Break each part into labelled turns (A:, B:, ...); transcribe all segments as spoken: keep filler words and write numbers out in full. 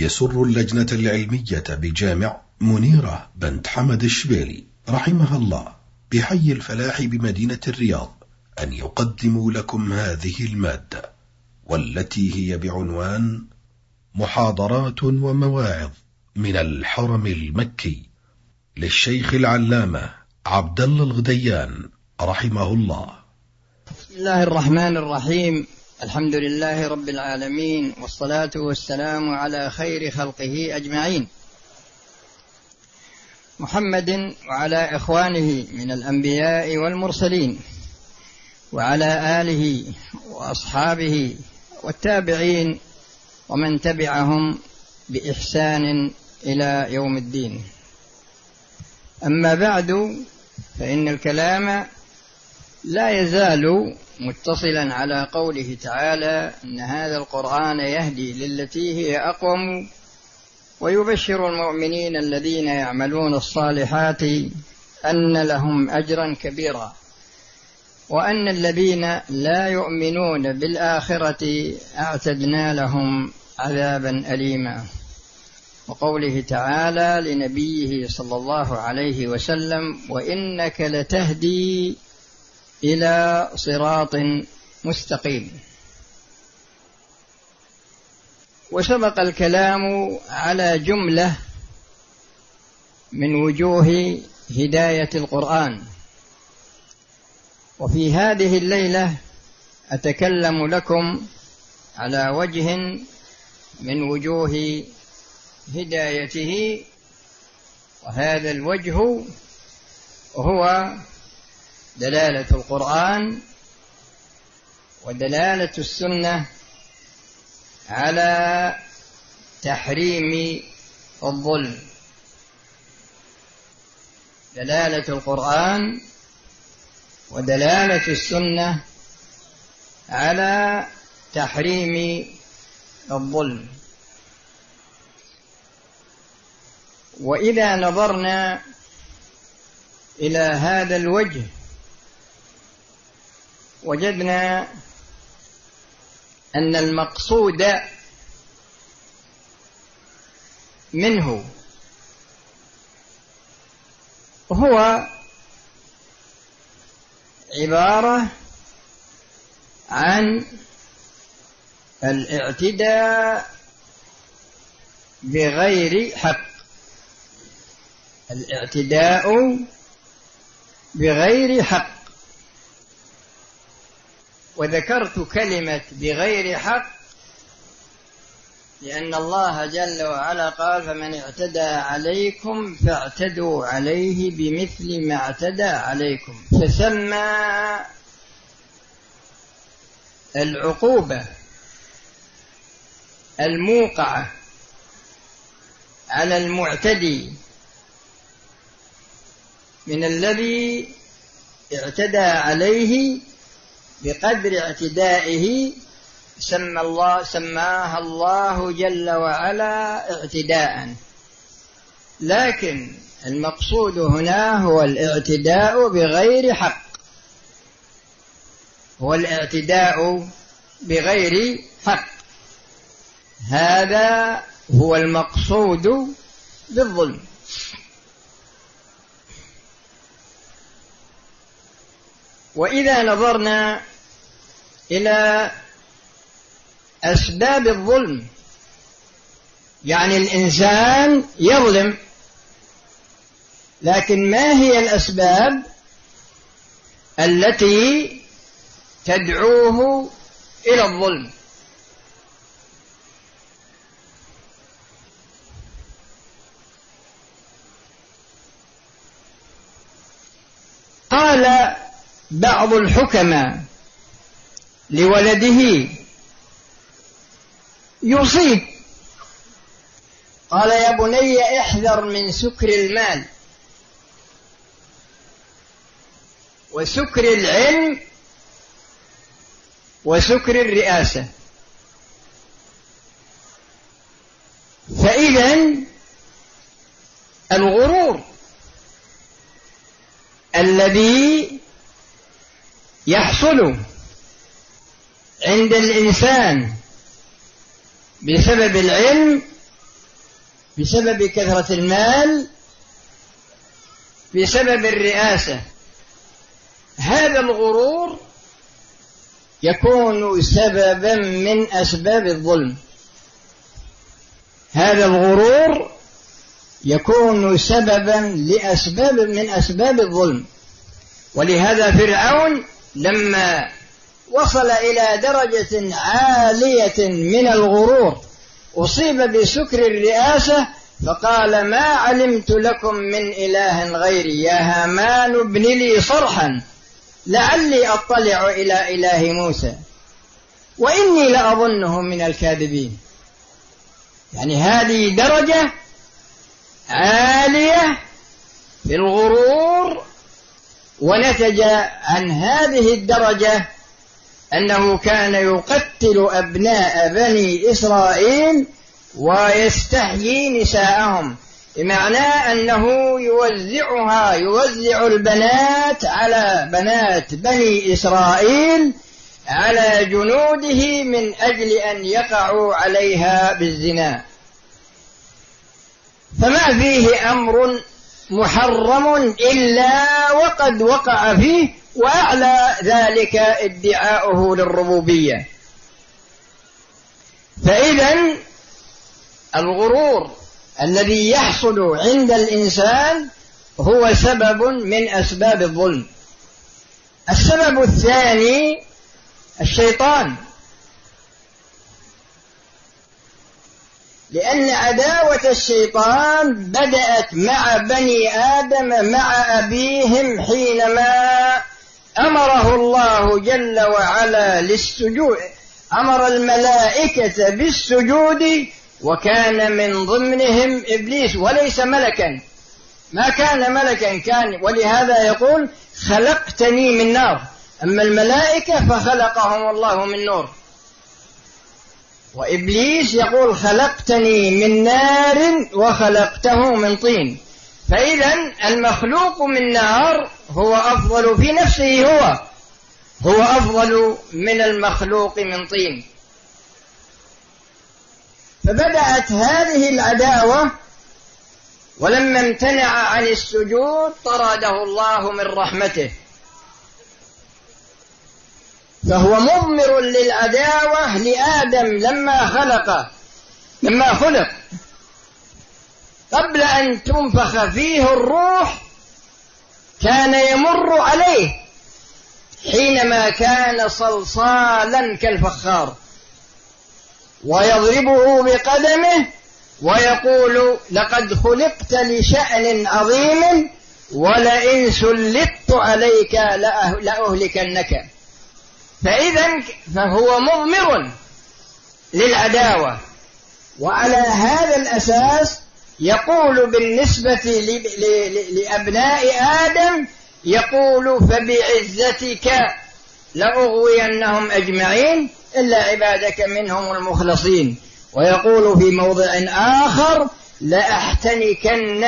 A: يسر اللجنة العلمية بجامع منيرة بنت حمد الشبيلي رحمها الله بحي الفلاح بمدينة الرياض أن يقدموا لكم هذه المادة، والتي هي بعنوان محاضرات ومواعظ من الحرم المكي للشيخ العلامة عبد الله الغديان رحمه الله.
B: بسم الله الرحمن الرحيم. الحمد لله رب العالمين، والصلاة والسلام على خير خلقه أجمعين، محمد وعلى إخوانه من الأنبياء والمرسلين، وعلى آله وأصحابه والتابعين ومن تبعهم بإحسان إلى يوم الدين. أما بعد، فإن الكلام لا يزال متصلا على قوله تعالى: إن هذا القرآن يهدي للتي هي أقوم ويبشر المؤمنين الذين يعملون الصالحات أن لهم أجرا كبيرا، وأن الذين لا يؤمنون بالآخرة أعتدنا لهم عذابا أليما. وقوله تعالى لنبيه صلى الله عليه وسلم: وإنك لتهدي إلى صراط مستقيم. وسبق الكلام على جملة من وجوه هداية القرآن، وفي هذه الليلة أتكلم لكم على وجه من وجوه هدايته، وهذا الوجه هو دلالة القرآن ودلالة السنة على تحريم الظلم. دلالة القرآن ودلالة السنة على تحريم الظلم. وإذا نظرنا إلى هذا الوجه وجدنا أن المقصود منه هو عبارة عن الاعتداء بغير حق، الاعتداء بغير حق. وذكرت كلمة بغير حق لأن الله جل وعلا قال: فمن اعتدى عليكم فاعتدوا عليه بمثل ما اعتدى عليكم. فسمى العقوبة الموقعة على المعتدي من الذي اعتدى عليه بقدر اعتدائه سمى الله سماها الله جل وعلا اعتداء. لكن المقصود هنا هو الاعتداء بغير حق، هو الاعتداء بغير حق. هذا هو المقصود بالظلم. وإذا نظرنا إلى أسباب الظلم، يعني الإنسان يظلم، لكن ما هي الأسباب التي تدعوه إلى الظلم؟ قال بعض الحكماء لولده يصيب، قال: يا بني احذر من سكر المال وسكر العلم وسكر الرئاسة، فإذن الغرور الذي يحصل عند الإنسان بسبب العلم بسبب كثرة المال، بسبب الرئاسة. هذا الغرور يكون سببا من أسباب الظلم. هذا الغرور يكون سببا لأسباب من أسباب الظلم. ولهذا فرعون لما وصل إلى درجة عالية من الغرور أصيب بسكر الرئاسة فقال: ما علمت لكم من إله غيري يا هامان ابن لي صرحا لعلي أطلع إلى إله موسى وإني لأظنه من الكاذبين. يعني هذه درجة عالية في الغرور، ونتج عن هذه الدرجة أنه كان يقتل أبناء بني إسرائيل ويستحيي نساءهم، بمعنى أنه يوزعها يوزع البنات على بنات بني إسرائيل على جنوده من أجل أن يقعوا عليها بالزنا. فما فيه أمر محرم إلا وقد وقع فيه، وأعلى ذلك ادعاؤه للربوبية. فإذن الغرور الذي يحصل عند الإنسان هو سبب من أسباب الظلم. السبب الثاني الشيطان، لأن عداوة الشيطان بدأت مع بني آدم مع أبيهم حينما أمره الله جل وعلا للسجود، أمر الملائكة بالسجود، وكان من ضمنهم إبليس وليس ملكا، ما كان ملكا كان، ولهذا يقول: خلقتني من نار. أما الملائكة فخلقهم الله من نور، وإبليس يقول: خلقتني من نار وخلقته من طين. فإذا المخلوق من نار هو أفضل في نفسه، هو هو أفضل من المخلوق من طين. فبدأت هذه العداوة، ولما امتنع عن السجود طرده الله من رحمته، فهو مضمر للعداوة لآدم لما خلق لما خلق قبل أن تنفخ فيه الروح كان يمر عليه حينما كان صلصالا كالفخار، ويضربه بقدمه ويقول: لقد خلقت لشأن عظيم ولئن سلطت عليك لأهلكنك. فإذا فهو مضمر للعداوة. وعلى هذا الأساس يقول بالنسبة لأبناء آدم، يقول: فبعزتك لأغوينهم أجمعين إلا عبادك منهم المخلصين. ويقول في موضع آخر: لأحتنكن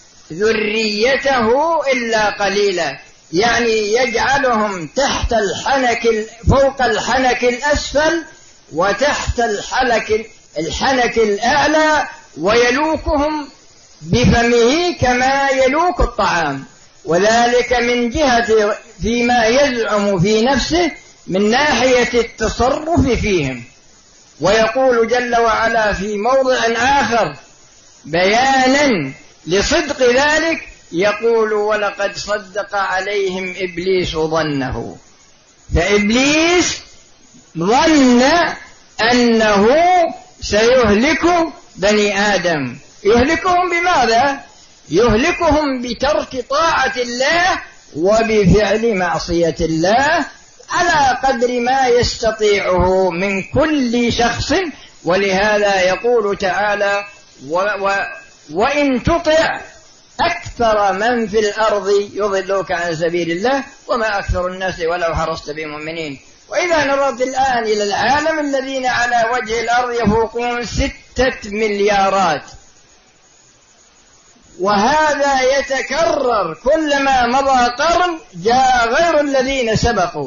B: ذريته إلا قليلا، يعني يجعلهم تحت الحنك فوق الحنك الأسفل وتحت الحنك الحنك الأعلى، ويلوكهم بفمه كما يلوك الطعام، وذلك من جهة فيما يزعم في نفسه من ناحية التصرف فيهم. ويقول جل وعلا في موضع آخر بيانا لصدق ذلك، يقول: ولقد صدق عليهم إبليس ظنه. فإبليس ظن أنه سيهلك بني آدم. يهلكهم بماذا؟ يهلكهم بترك طاعة الله وبفعل معصية الله على قدر ما يستطيعه من كل شخص. ولهذا يقول تعالى: و و وإن تطع أكثر من في الأرض يضلوك عن سبيل الله وما أكثر الناس ولو حرصت بمؤمنين. وإذا نظرت الآن إلى العالم الذين على وجه الأرض يفوقون ستة مليارات، وهذا يتكرر كلما مضى قرن جاء غير الذين سبقوا،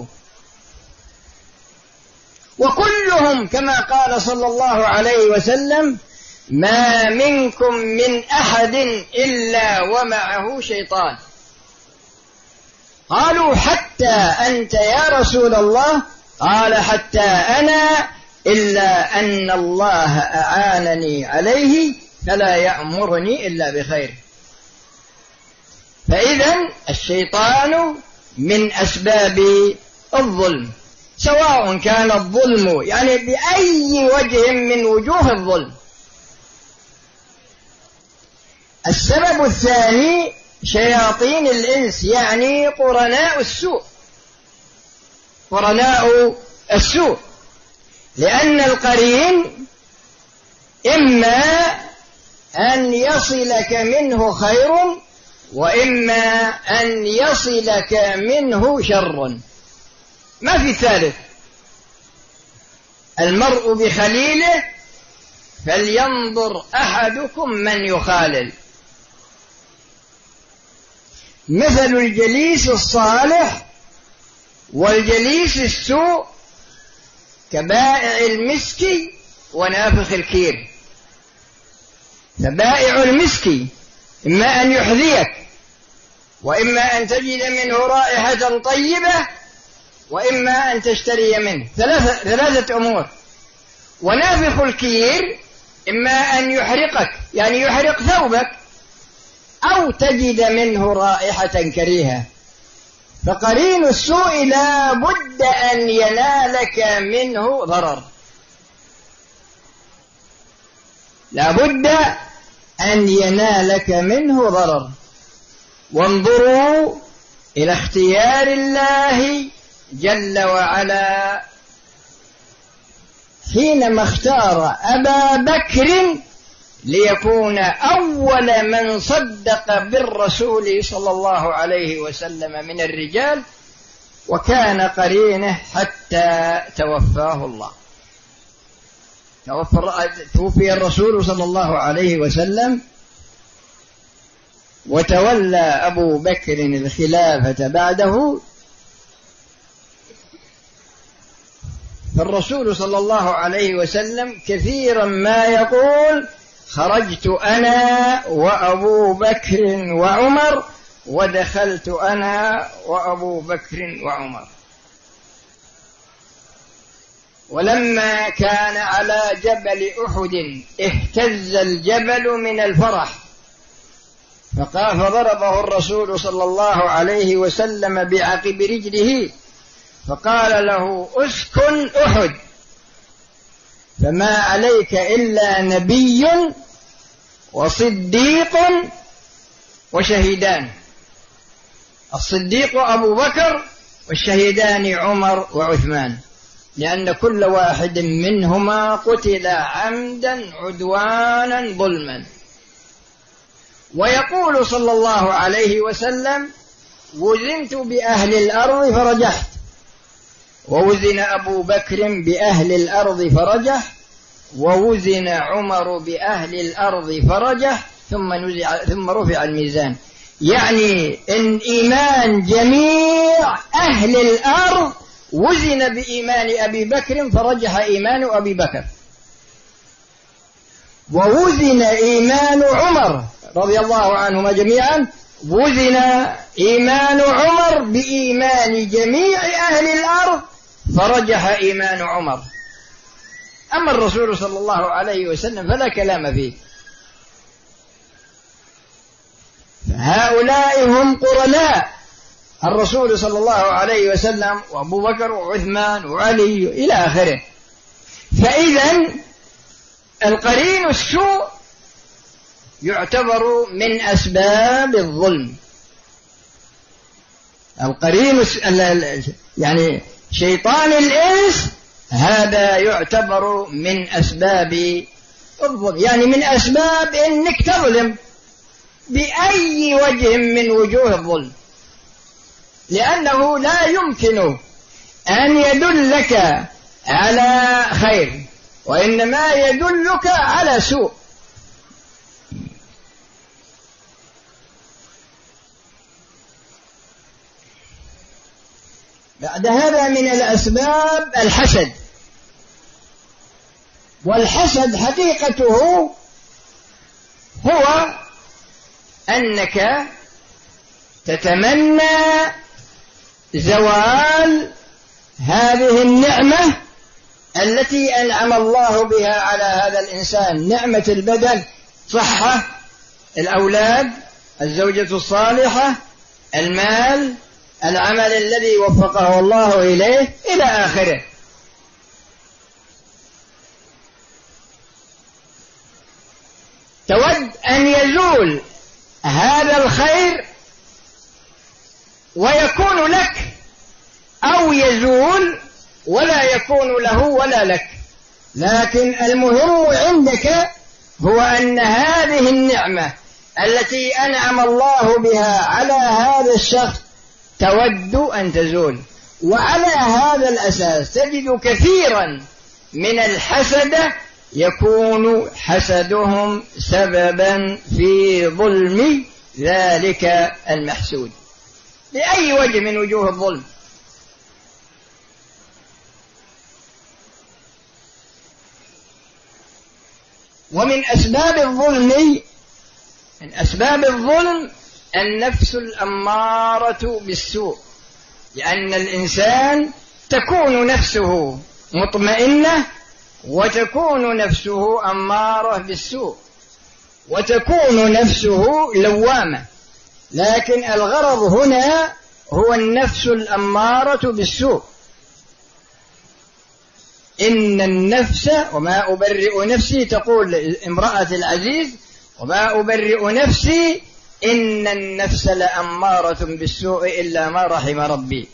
B: وكلهم كما قال صلى الله عليه وسلم: ما منكم من أحد إلا ومعه شيطان. قالوا حتى أنت يا رسول الله؟ قال حتى أنا، إلا أن الله أعانني عليه فلا يأمرني إلا بخير. فإذا الشيطان من أسباب الظلم، سواء كان الظلم يعني بأي وجه من وجوه الظلم. السبب الثاني شياطين الإنس، يعني قرناء السوء، قرناء السوء، لأن القرين إما أن يصلك منه خير وإما أن يصلك منه شر، ما في ثالث. المرء بخليله فلينظر أحدكم من يخالل. مثل الجليس الصالح والجليس السوء كبائع المسك ونافخ الكير. فبائع المسك إما أن يحذيك وإما أن تجد منه رائحة طيبة وإما أن تشتري منه، ثلاثة, ثلاثة أمور. ونافخ الكير إما أن يحرقك يعني يحرق ثوبك أو تجد منه رائحة كريهة. فقرين السوء لا بد أن ينالك منه ضرر، لا بد أن ينالك منه ضرر. وانظروا إلى اختيار الله جل وعلا حينما اختار أبا بكر ليكون أول من صدق بالرسول صلى الله عليه وسلم من الرجال، وكان قرينه حتى توفاه الله. توفي الرسول صلى الله عليه وسلم وتولى أبو بكر الخلافة بعده. فالرسول صلى الله عليه وسلم كثيرا ما يقول: خرجت أنا وأبو بكر وعمر ودخلت أنا وأبو بكر وعمر. ولما كان على جبل أحد اهتز الجبل من الفرح، فقال فضربه الرسول صلى الله عليه وسلم بعقب رجله فقال له: اسكن أحد، فما عليك إلا نبي وصديق وشهيدان. الصديق أبو بكر والشهيدان عمر وعثمان، لأن كل واحد منهما قتل عمدا عدوانا ظلما. ويقول صلى الله عليه وسلم: وزنت بأهل الأرض فرجحت، ووزن أبو بكر بأهل الأرض فرجح، ووزن عمر بأهل الأرض فرجح، ثم نزع ثم رفع الميزان. يعني إن إيمان جميع أهل الأرض وزن بإيمان أبي بكر فرجح إيمان أبي بكر، ووزن إيمان عمر رضي الله عنهما جميعا، وزن إيمان عمر بإيمان جميع أهل الأرض فرجح إيمان عمر. أما الرسول صلى الله عليه وسلم فلا كلام فيه. هؤلاء هم قرناء الرسول صلى الله عليه وسلم وأبو بكر وعثمان وعلي إلى آخره. فإذا القرين السوء يعتبر من أسباب الظلم. القرين يعني شيطان الإنس هذا يعتبر من أسباب الظلم، يعني من أسباب إنك تظلم بأي وجه من وجوه الظلم، لأنه لا يمكن أن يدلك على خير، وإنما يدلك على سوء. بعد هذا من الأسباب الحسد. والحسد حقيقته أنك تتمنى زوال هذه النعمة التي أنعم الله بها على هذا الإنسان، نعمة البدن، صحة، الأولاد، الزوجة الصالحة، المال، العمل الذي وفقه الله إليه إلى آخره. تود أن يزول هذا الخير ويكون لك، أو يزول ولا يكون له ولا لك، لكن المهم عندك هو أن هذه النعمة التي أنعم الله بها على هذا الشخص تود أن تزول. وعلى هذا الأساس تجد كثيرا من الحسد يكون حسدهم سببا في ظلم ذلك المحسود، بأي وجه من وجوه الظلم. ومن أسباب الظلم من أسباب الظلم النفس الأمارة بالسوء، لأن الإنسان تكون نفسه مطمئنة وتكون نفسه أمارة بالسوء وتكون نفسه لوامة، لكن الغرض هنا هو النفس الأمارة بالسوء. إن النفس وما أبرئ نفسي، تقول امرأة العزيز وما أبرئ نفسي إن النفس لأمارة بالسوء إلا ما رحم ربي.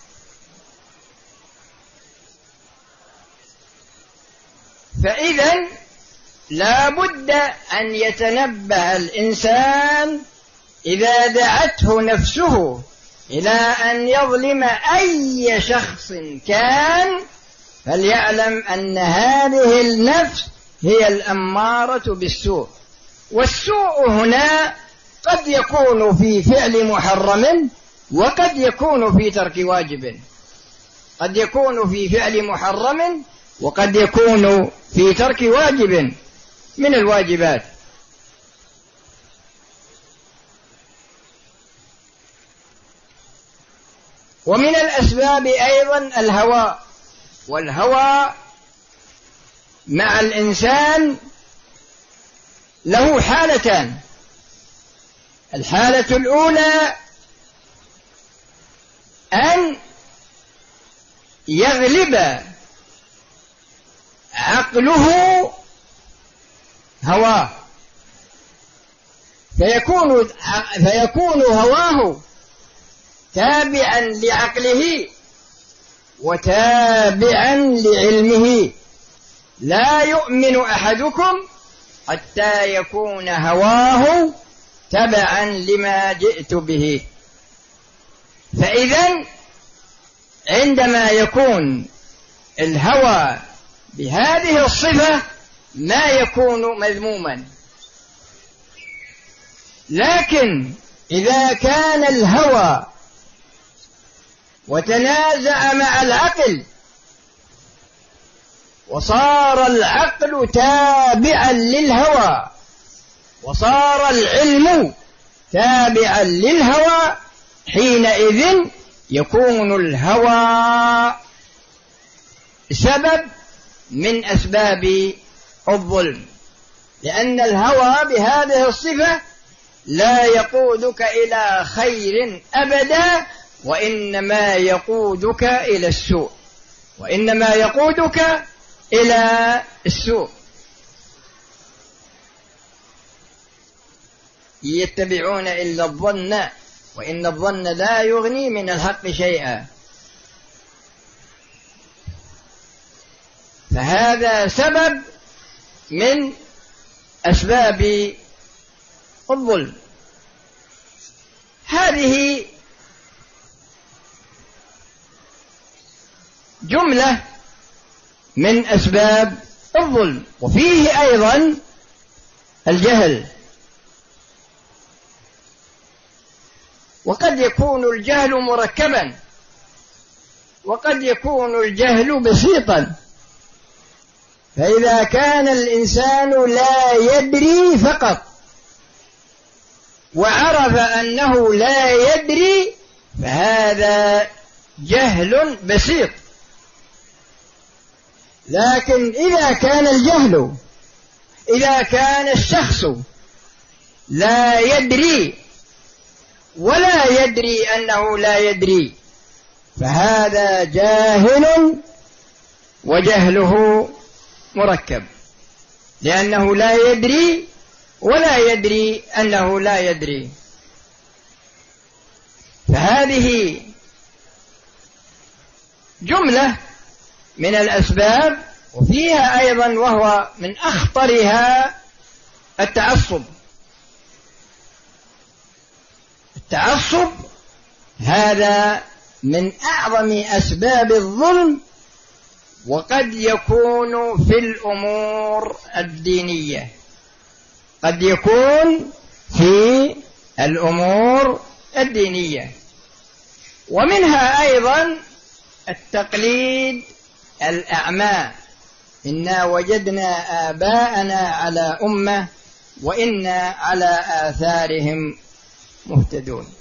B: فإذا لا بد أن يتنبه الإنسان إذا دعته نفسه إلى أن يظلم أي شخص كان، فليعلم أن هذه النفس هي الأمارة بالسوء. والسوء هنا قد يكون في فعل محرم وقد يكون في ترك واجب، قد يكون في فعل محرم وقد يكون في ترك واجب من الواجبات. ومن الأسباب أيضا الهوى، والهوى مع الإنسان له حالتان. الحالة الأولى أن يغلب عقله هواه، فيكون فيكون هواه تابعا لعقله وتابعا لعلمه. لا يؤمن أحدكم حتى يكون هواه تبعا لما جئت به. فإذا عندما يكون الهوى بهذه الصفة ما يكون مذموما، لكن إذا كان الهوى وتنازع مع العقل وصار العقل تابعا للهوى وصار العلم تابعا للهوى، حينئذ يكون الهوى سبب من أسباب الظلم، لأن الهوى بهذه الصفة لا يقودك إلى خير أبدا، وإنما يقودك إلى السوء وإنما يقودك إلى السوء. يتبعون إلا الظن وإن الظن لا يغني من الحق شيئا. فهذا سبب من أسباب الظلم. هذه جملة من أسباب الظلم. وفيه أيضا الجهل، وقد يكون الجهل مركبا وقد يكون الجهل بسيطا. فإذا كان الإنسان لا يدري فقط وعرف أنه لا يدري فهذا جهل بسيط. لكن إذا كان الجهل، إذا كان الشخص لا يدري ولا يدري أنه لا يدري فهذا جاهل، وجهله مركب، لأنه لا يدري ولا يدري أنه لا يدري. فهذه جملة من الأسباب، وفيها أيضا وهو من أخطرها التعصب. التعصب هذا من أعظم أسباب الظلم، وقد يكون في الأمور الدينية، قد يكون في الأمور الدينية. ومنها أيضا التقليد الأعمى، إنا وجدنا آباءنا على أمة وإنا على آثارهم مهتدون.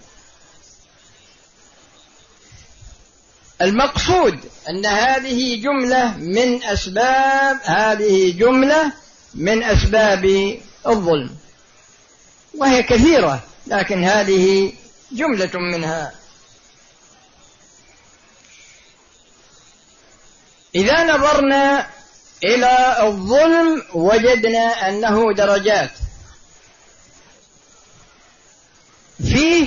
B: المقصود أن هذه جملة من أسباب هذه جملة من أسباب الظلم، وهي كثيرة، لكن هذه جملة منها. إذا نظرنا إلى الظلم وجدنا أنه درجات. فيه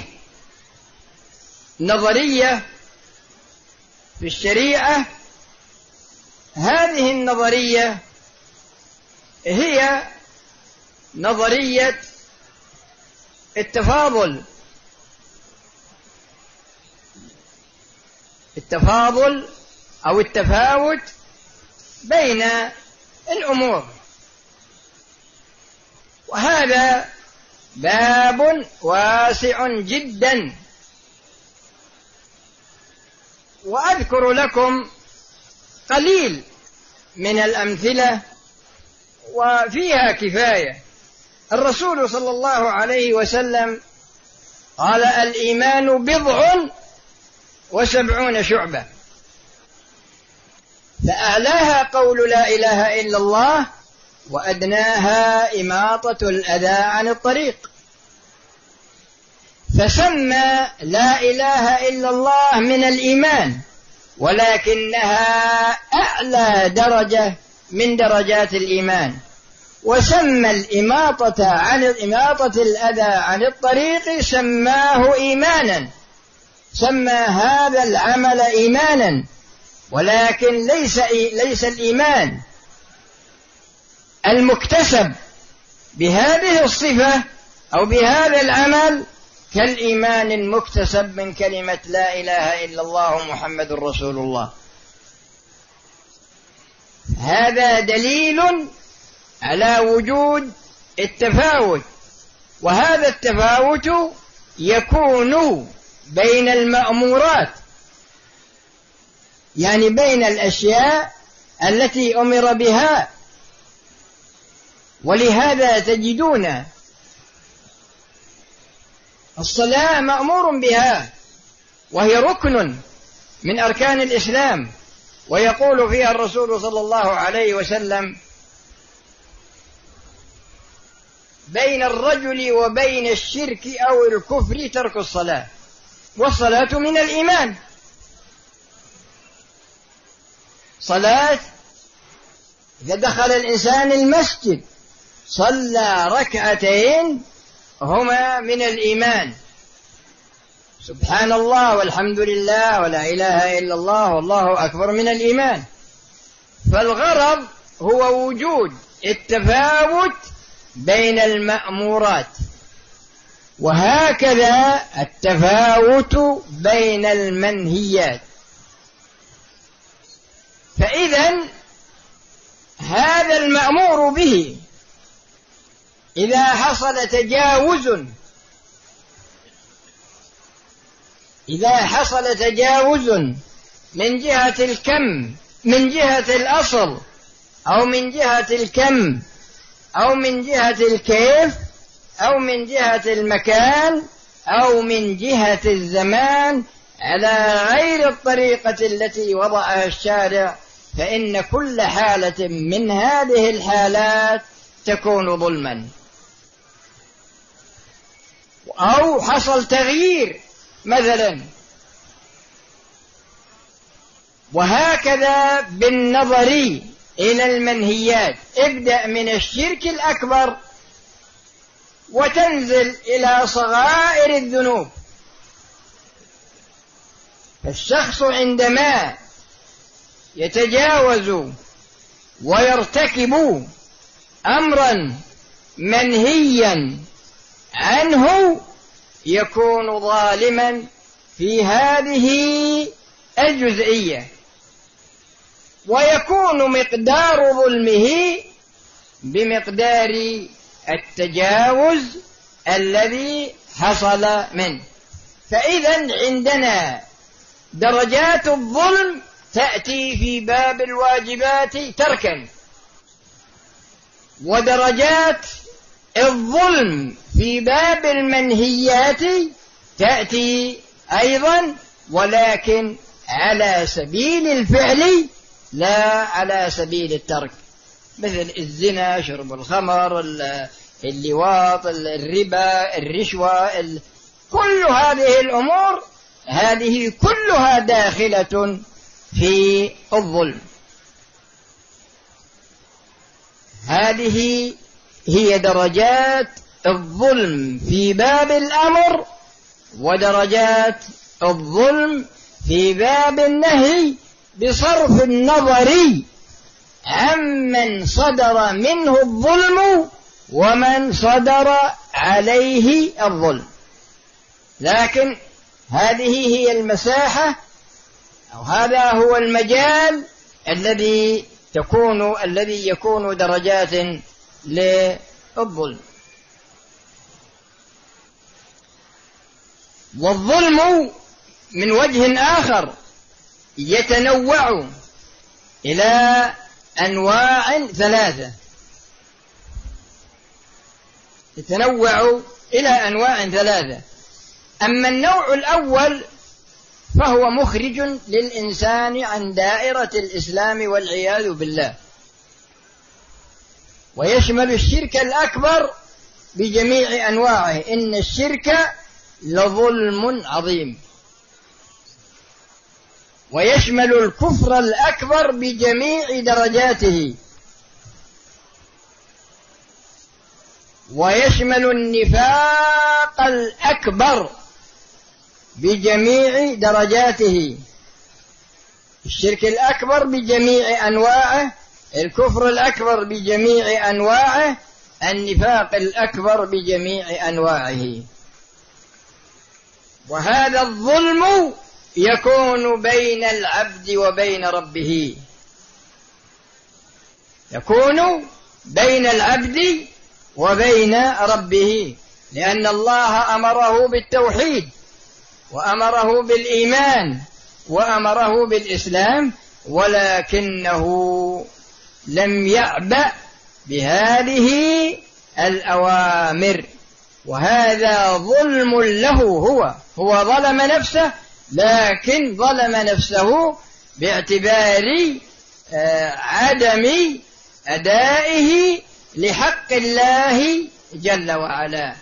B: نظرية في الشريعة، هذه النظرية هي نظرية التفاضل التفاضل أو التفاوت بين الأمور، وهذا باب واسع جدا. وأذكر لكم قليل من الأمثلة وفيها كفاية. الرسول صلى الله عليه وسلم قال: الإيمان بضع وسبعون شعبة، فأعلاها قول لا إله إلا الله، وأدناها إماطة الأذى عن الطريق. فسمى لا إله إلا الله من الإيمان، ولكنها أعلى درجة من درجات الإيمان. وسمى الإماطة عن إماطة الأذى عن الطريق سماه إيمانا، سمى هذا العمل إيمانا، ولكن ليس ليس الإيمان المكتسب بهذه الصفة أو بهذا العمل كالإيمان المكتسب من كلمة لا إله إلا الله محمد رسول الله. هذا دليل على وجود التفاوت، وهذا التفاوت يكون بين المأمورات، يعني بين الأشياء التي أمر بها. ولهذا تجدون الصلاة مأمور بها، وهي ركن من أركان الإسلام، ويقول فيها الرسول صلى الله عليه وسلم: بين الرجل وبين الشرك أو الكفر ترك الصلاة، والصلاة من الإيمان. صلاة إذا دخل الإنسان المسجد صلى ركعتين هما من الإيمان، سبحان الله والحمد لله ولا إله إلا الله والله أكبر، من الإيمان. فالغرض هو وجود التفاوت بين المأمورات، وهكذا التفاوت بين المنهيات. فإذا هذا المأمور به إذا حصل تجاوز إذا حصل تجاوز من جهة الكم، من جهة الأصل، أو من جهة الكم، أو من جهة الكيف، أو من جهة المكان أو من جهة الزمان على غير الطريقة التي وضعها الشارع، فإن كل حالة من هذه الحالات تكون ظلما. أو حصل تغيير مثلا. وهكذا بالنظر إلى المنهيات، ابدأ من الشرك الأكبر وتنزل إلى صغائر الذنوب. فالشخص عندما يتجاوز ويرتكب أمرا منهيا عنه يكون ظالما في هذه الجزئية، ويكون مقدار ظلمه بمقدار التجاوز الذي حصل منه. فإذا عندنا درجات الظلم تأتي في باب الواجبات تركا، ودرجات الظلم في باب المنهيات تأتي أيضا، ولكن على سبيل الفعل لا على سبيل الترك، مثل الزنا، شرب الخمر، اللواط، الربا، الرشوة، كل هذه الأمور هذه كلها داخلة في الظلم. هذه هي درجات الظلم في باب الأمر، ودرجات الظلم في باب النهي، بصرف النظر عمن صدر منه الظلم ومن صدر عليه الظلم. لكن هذه هي المساحة، أو هذا هو المجال الذي تكون الذي يكون درجات للظلم. والظلم من وجه آخر يتنوع إلى أنواع ثلاثة، يتنوع إلى أنواع ثلاثة. أما النوع الأول فهو مخرج للإنسان عن دائرة الإسلام والعياذ بالله، ويشمل الشرك الأكبر بجميع أنواعه. إن الشرك لظلم عظيم. ويشمل الكفر الأكبر بجميع درجاته، ويشمل النفاق الأكبر بجميع درجاته. الشرك الأكبر بجميع أنواعه، الكفر الأكبر بجميع أنواعه، النفاق الأكبر بجميع أنواعه. وهذا الظلم يكون بين العبد وبين ربه، يكون بين العبد وبين ربه، لأن الله أمره بالتوحيد، وأمره بالإيمان، وأمره بالإسلام، ولكنه لم يعبأ بهذه الأوامر. وهذا ظلم له، هو هو ظلم نفسه، لكن ظلم نفسه باعتبار عدم أدائه لحق الله جل وعلا.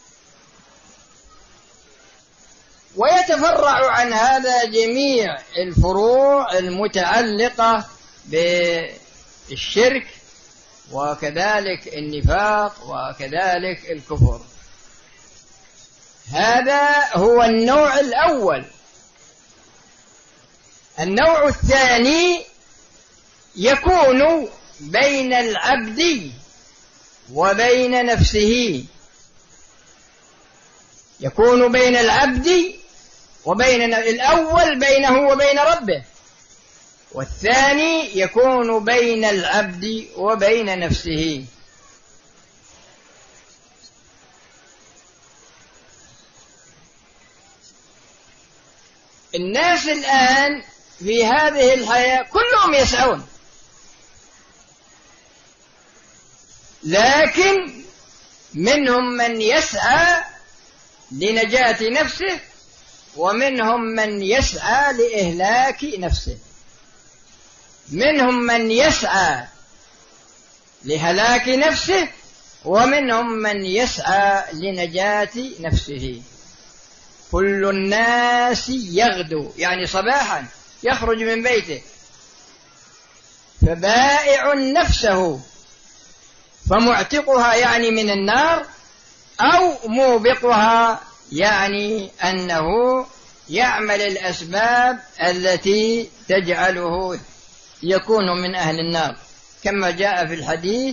B: ويتفرع عن هذا جميع الفروع المتعلقة بالشرك، وكذلك النفاق، وكذلك الكفر. هذا هو النوع الأول. النوع الثاني يكون بين العبد وبين نفسه، يكون بين العبد وبين الأول بينه وبين ربه، والثاني يكون بين العبد وبين نفسه. الناس الآن في هذه الحياة كلهم يسعون، لكن منهم من يسعى لنجاة نفسه، ومنهم من يسعى لإهلاك نفسه. منهم من يسعى لهلاك نفسه، ومنهم من يسعى لنجاة نفسه. كل الناس يغدو يعني صباحا يخرج من بيته فبائع نفسه فمعتقها يعني من النار، أو موبقها يعني أنه يعمل الأسباب التي تجعله يكون من أهل النار، كما جاء في الحديث: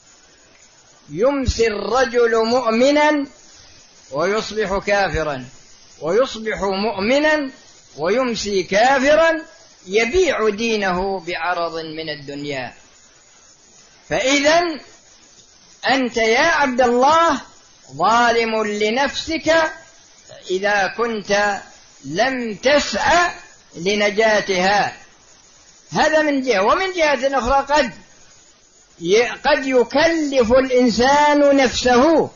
B: يمسي الرجل مؤمنا ويصبح كافرا، ويصبح مؤمنا ويمسي كافرا، يبيع دينه بعرض من الدنيا. فإذا أنت يا عبد الله ظالم لنفسك إذا كنت لم تسعى لنجاتها. هذا من جهة. ومن جهة أخرى قد قد يكلف الإنسان نفسه،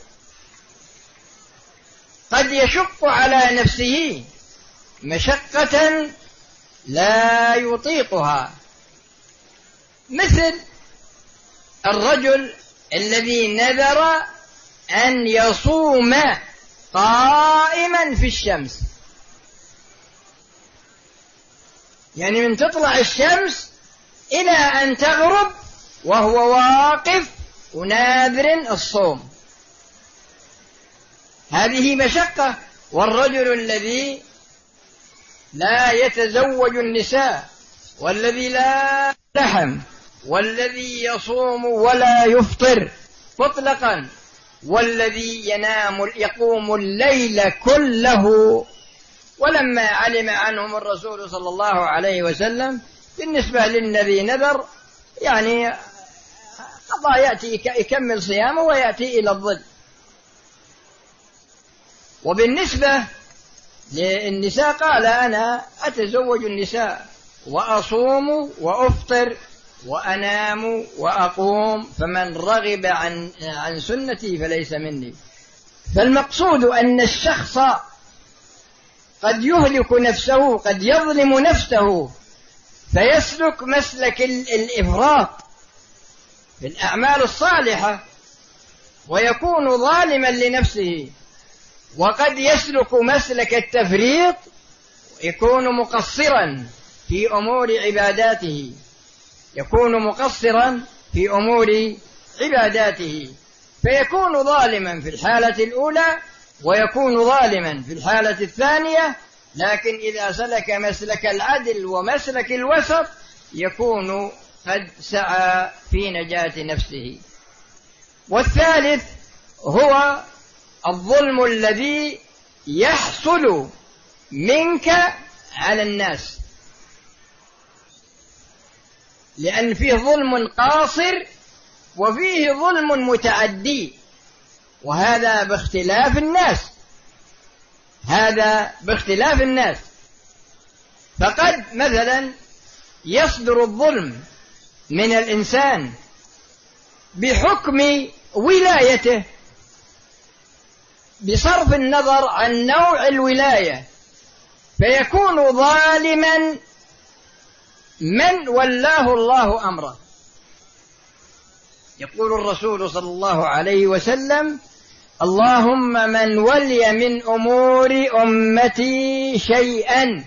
B: قد يشق على نفسه مشقة لا يطيقها، مثل الرجل الذي نذر أن يصوم قائما في الشمس، يعني من تطلع الشمس إلى أن تغرب وهو واقف وناذر الصوم. هذه مشقة. والرجل الذي لا يتزوج النساء، والذي لا لحم، والذي يصوم ولا يفطر مطلقا، والذي ينام يقوم الليل كله. ولما علم عنهم الرسول صلى الله عليه وسلم بالنسبة للذي نذر يعني قضى يأتي يكمل صيامه ويأتي إلى الظل. وبالنسبة للنساء قال: أنا أتزوج النساء وأصوم وأفطر وأنام وأقوم، فمن رغب عن عن سنتي فليس مني. فالمقصود أن الشخص قد يهلك نفسه، قد يظلم نفسه فيسلك مسلك الإفراط في الأعمال الصالحة ويكون ظالما لنفسه، وقد يسلك مسلك التفريط يكون مقصرا في أمور عباداته، يكون مقصرا في أمور عباداته، فيكون ظالما في الحالة الأولى ويكون ظالما في الحالة الثانية. لكن إذا سلك مسلك العدل ومسلك الوسط يكون قد سعى في نجاة نفسه. والثالث هو الظلم الذي يحصل منك على الناس، لأن فيه ظلم قاصر وفيه ظلم متعدي، وهذا باختلاف الناس، هذا باختلاف الناس. فقد مثلا يصدر الظلم من الإنسان بحكم ولايته بصرف النظر عن نوع الولاية، فيكون ظالما من ولاه الله أمره. يقول الرسول صلى الله عليه وسلم: اللهم من ولي من أمور أمتي شيئا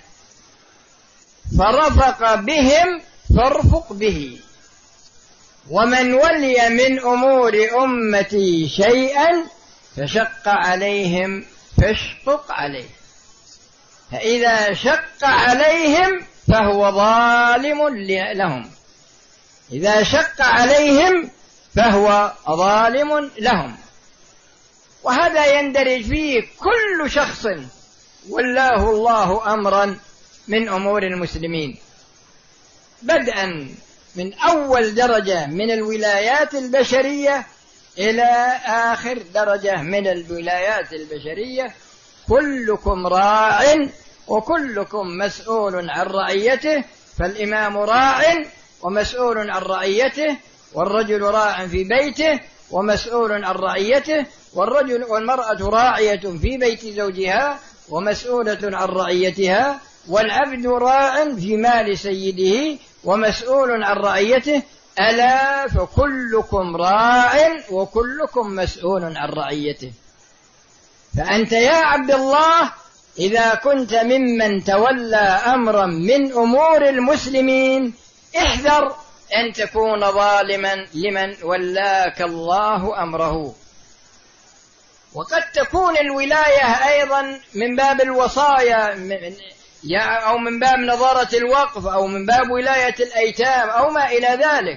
B: فرفق بهم فارفق به، ومن ولي من أمور أمتي شيئا فشق عليهم فاشقق عليه. فإذا شق عليهم فهو ظالم لهم، إذا شق عليهم فهو ظالم لهم. وهذا يندرج فيه كل شخص ولاه الله أمرا من أمور المسلمين، بدءا من أول درجة من الولايات البشرية إلى آخر درجة من الولايات البشرية. كلكم راع وكلكم مسؤول عن رعيته، فالإمام راع ومسؤول عن رعيته، والرجل راع في بيته ومسؤول عن رعيته، والرجل والمرأة راعية في بيت زوجها ومسؤولة عن رعيتها، والعبد راع في مال سيده ومسؤول عن رعيته، ألا فكلكم راع وكلكم مسؤول عن رعيته. فأنت يا عبد الله إذا كنت ممن تولى أمرا من أمور المسلمين احذر أن تكون ظالما لمن ولاك الله أمره. وقد تكون الولاية أيضا من باب الوصايا أو من باب نظارة الوقف أو من باب ولاية الأيتام أو ما إلى ذلك.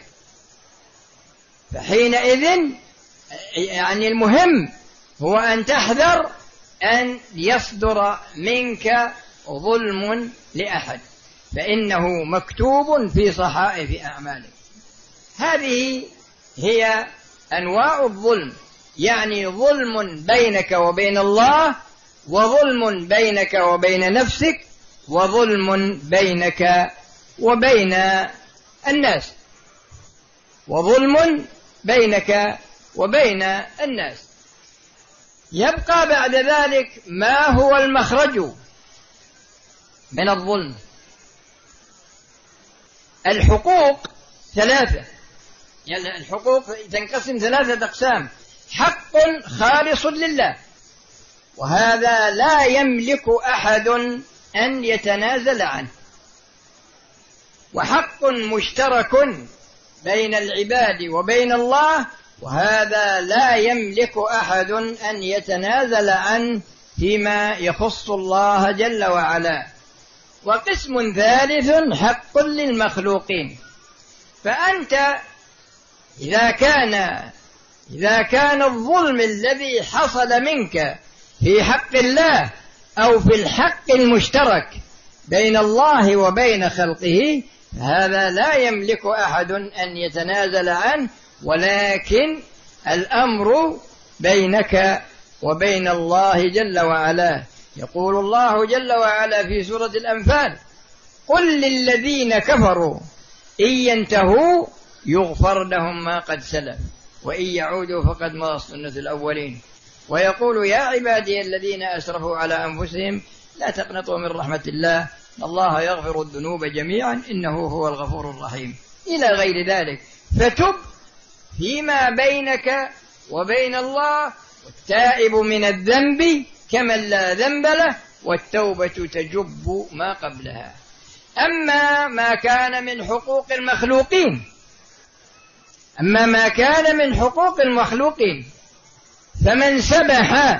B: فحينئذ يعني المهم هو أن تحذر أن يصدر منك ظلم لأحد، فإنه مكتوب في صحائف أعمالك. هذه هي أنواع الظلم، يعني ظلم بينك وبين الله، وظلم بينك وبين نفسك، وظلم بينك وبين الناس، وظلم بينك وبين الناس. يبقى بعد ذلك ما هو المخرج من الظلم. الحقوق ثلاثة، يعني الحقوق تنقسم ثلاثة أقسام: حق خالص لله، وهذا لا يملك أحد أن يتنازل عنه، وحق مشترك بين العباد وبين الله، وهذا لا يملك أحد أن يتنازل عنه فيما يخص الله جل وعلا. وقسم ثالث حق للمخلوقين. فأنت إذا كان إذا كان الظلم الذي حصل منك في حق الله أو في الحق المشترك بين الله وبين خلقه، هذا لا يملك أحد أن يتنازل عنه، ولكن الأمر بينك وبين الله جل وعلا. يقول الله جل وعلا في سورة الأنفال: قل للذين كفروا إن ينتهوا يغفر لهم ما قد سلف وإن يعودوا فقد مضت سنة الأولين. ويقول: يا عبادي الذين أسرفوا على أنفسهم لا تقنطوا من رحمة الله الله يغفر الذنوب جميعا إنه هو الغفور الرحيم، إلى غير ذلك. فتب فيما بينك وبين الله، والتائب من الذنب كمن لا ذنب له، والتوبة تجب ما قبلها. أما ما كان من حقوق المخلوقين أما ما كان من حقوق المخلوقين فمن سبح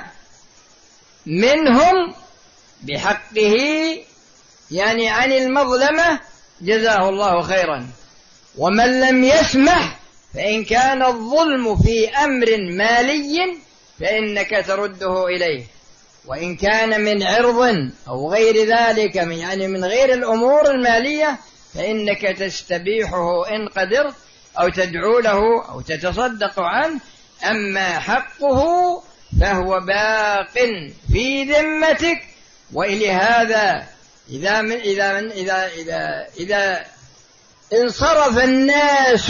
B: منهم بحقه، يعني عن المظلمة، جزاه الله خيرا. ومن لم يسمح فإن كان الظلم في أمر مالي فإنك ترده إليه، وإن كان من عرض أو غير ذلك من يعني من غير الأمور المالية فإنك تستبيحه إن قدرت، أو تدعو له أو تتصدق عنه. أما حقه فهو باق في ذمتك. ولهذا إذا من إذا من إذا إذا إذا انصرف الناس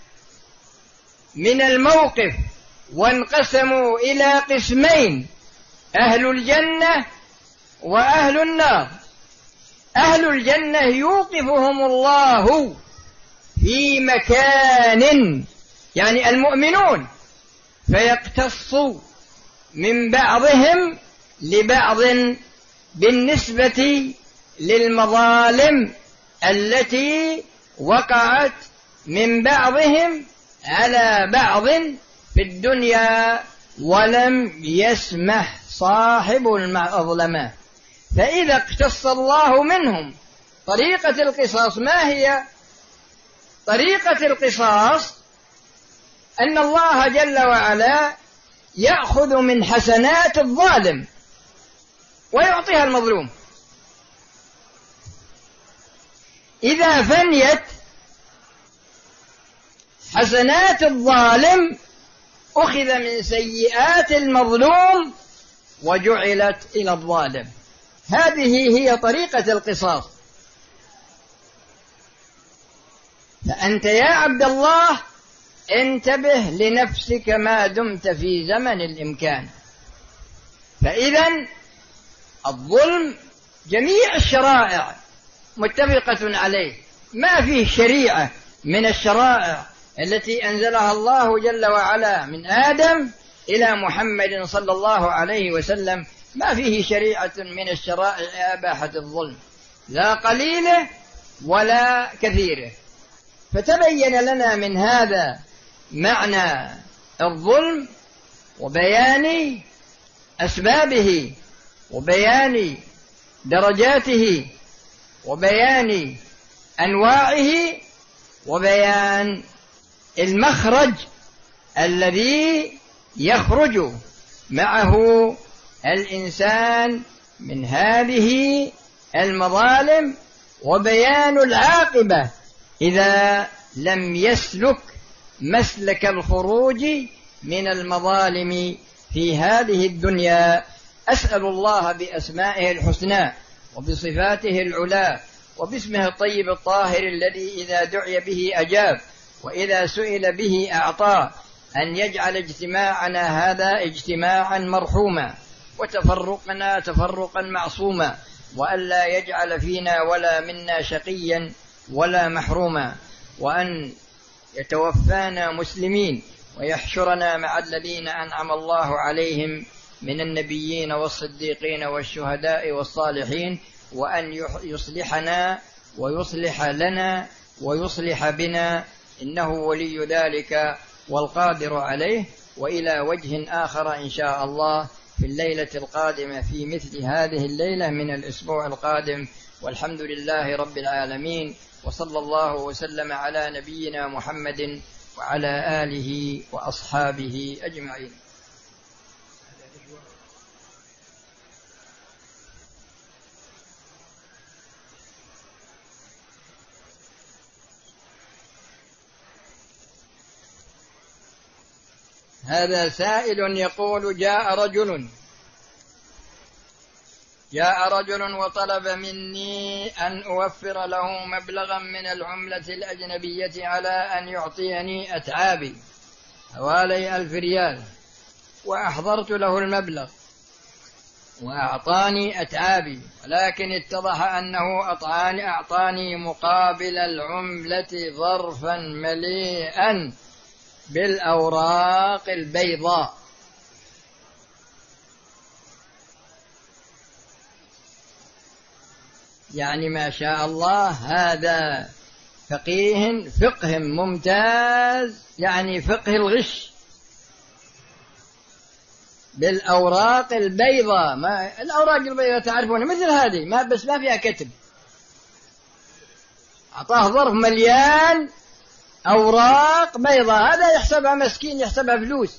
B: من الموقف وانقسموا إلى قسمين: أهل الجنة وأهل النار. أهل الجنة يوقفهم الله في مكان، يعني المؤمنون، فيقتص من بعضهم لبعض بالنسبة للمظالم التي وقعت من بعضهم على بعض في الدنيا، ولم يسمح صاحب المظلمة. فإذا اقتص الله منهم طريقة القصاص، ما هي طريقة القصاص؟ أن الله جل وعلا يأخذ من حسنات الظالم ويعطيها المظلوم. إذا فنيت حسنات الظالم أخذ من سيئات المظلوم وجعلت إلى الظالم. هذه هي طريقة القصاص. فأنت يا عبد الله انتبه لنفسك ما دمت في زمن الإمكان. فإذا الظلم جميع الشرائع متفقة عليه، ما فيه شريعة من الشرائع التي أنزلها الله جل وعلا من آدم إلى محمد صلى الله عليه وسلم، ما فيه شريعة من الشرائع أباحة الظلم، لا قليله ولا كثيره. فتبين لنا من هذا معنى الظلم وبيان أسبابه وبيان درجاته وبيان أنواعه وبيان المخرج الذي يخرج معه الإنسان من هذه المظالم، وبيان العاقبة إذا لم يسلك مسلك الخروج من المظالم في هذه الدنيا. أسأل الله بأسمائه الحسنى وبصفاته العلى وباسمه الطيب الطاهر الذي إذا دعي به أجاب وإذا سئل به أعطى، أن يجعل اجتماعنا هذا اجتماعا مرحوما وتفرقنا تفرقا معصوما، وألا يجعل فينا ولا منا شقيا ولا محروما، وأن يتوفانا مسلمين ويحشرنا مع الذين أنعم الله عليهم من النبيين والصديقين والشهداء والصالحين، وأن يصلحنا ويصلح لنا ويصلح بنا، إنه ولي ذلك والقادر عليه. وإلى وجه آخر إن شاء الله في الليلة القادمة في مثل هذه الليلة من الأسبوع القادم، والحمد لله رب العالمين، وصلى الله وسلم على نبينا محمد وعلى آله وأصحابه أجمعين. هذا سائل يقول: جاء رجل جاء رجل وطلب مني أن أوفر له مبلغا من العملة الأجنبية على أن يعطيني أتعابي حوالي ألف ريال، وأحضرت له المبلغ وأعطاني أتعابي، ولكن اتضح أنه أعطاني, أعطاني مقابل العملة ظرفا مليئا بالأوراق البيضاء، يعني ما شاء الله هذا فقيه فقه ممتاز، يعني فقه الغش بالأوراق البيضاء. ما الأوراق البيضاء تعرفون مثل هذه، ما بس ما فيها كتب، أعطاه ظرف مليان أوراق بيضاء، هذا يحسبها مسكين يحسبها فلوس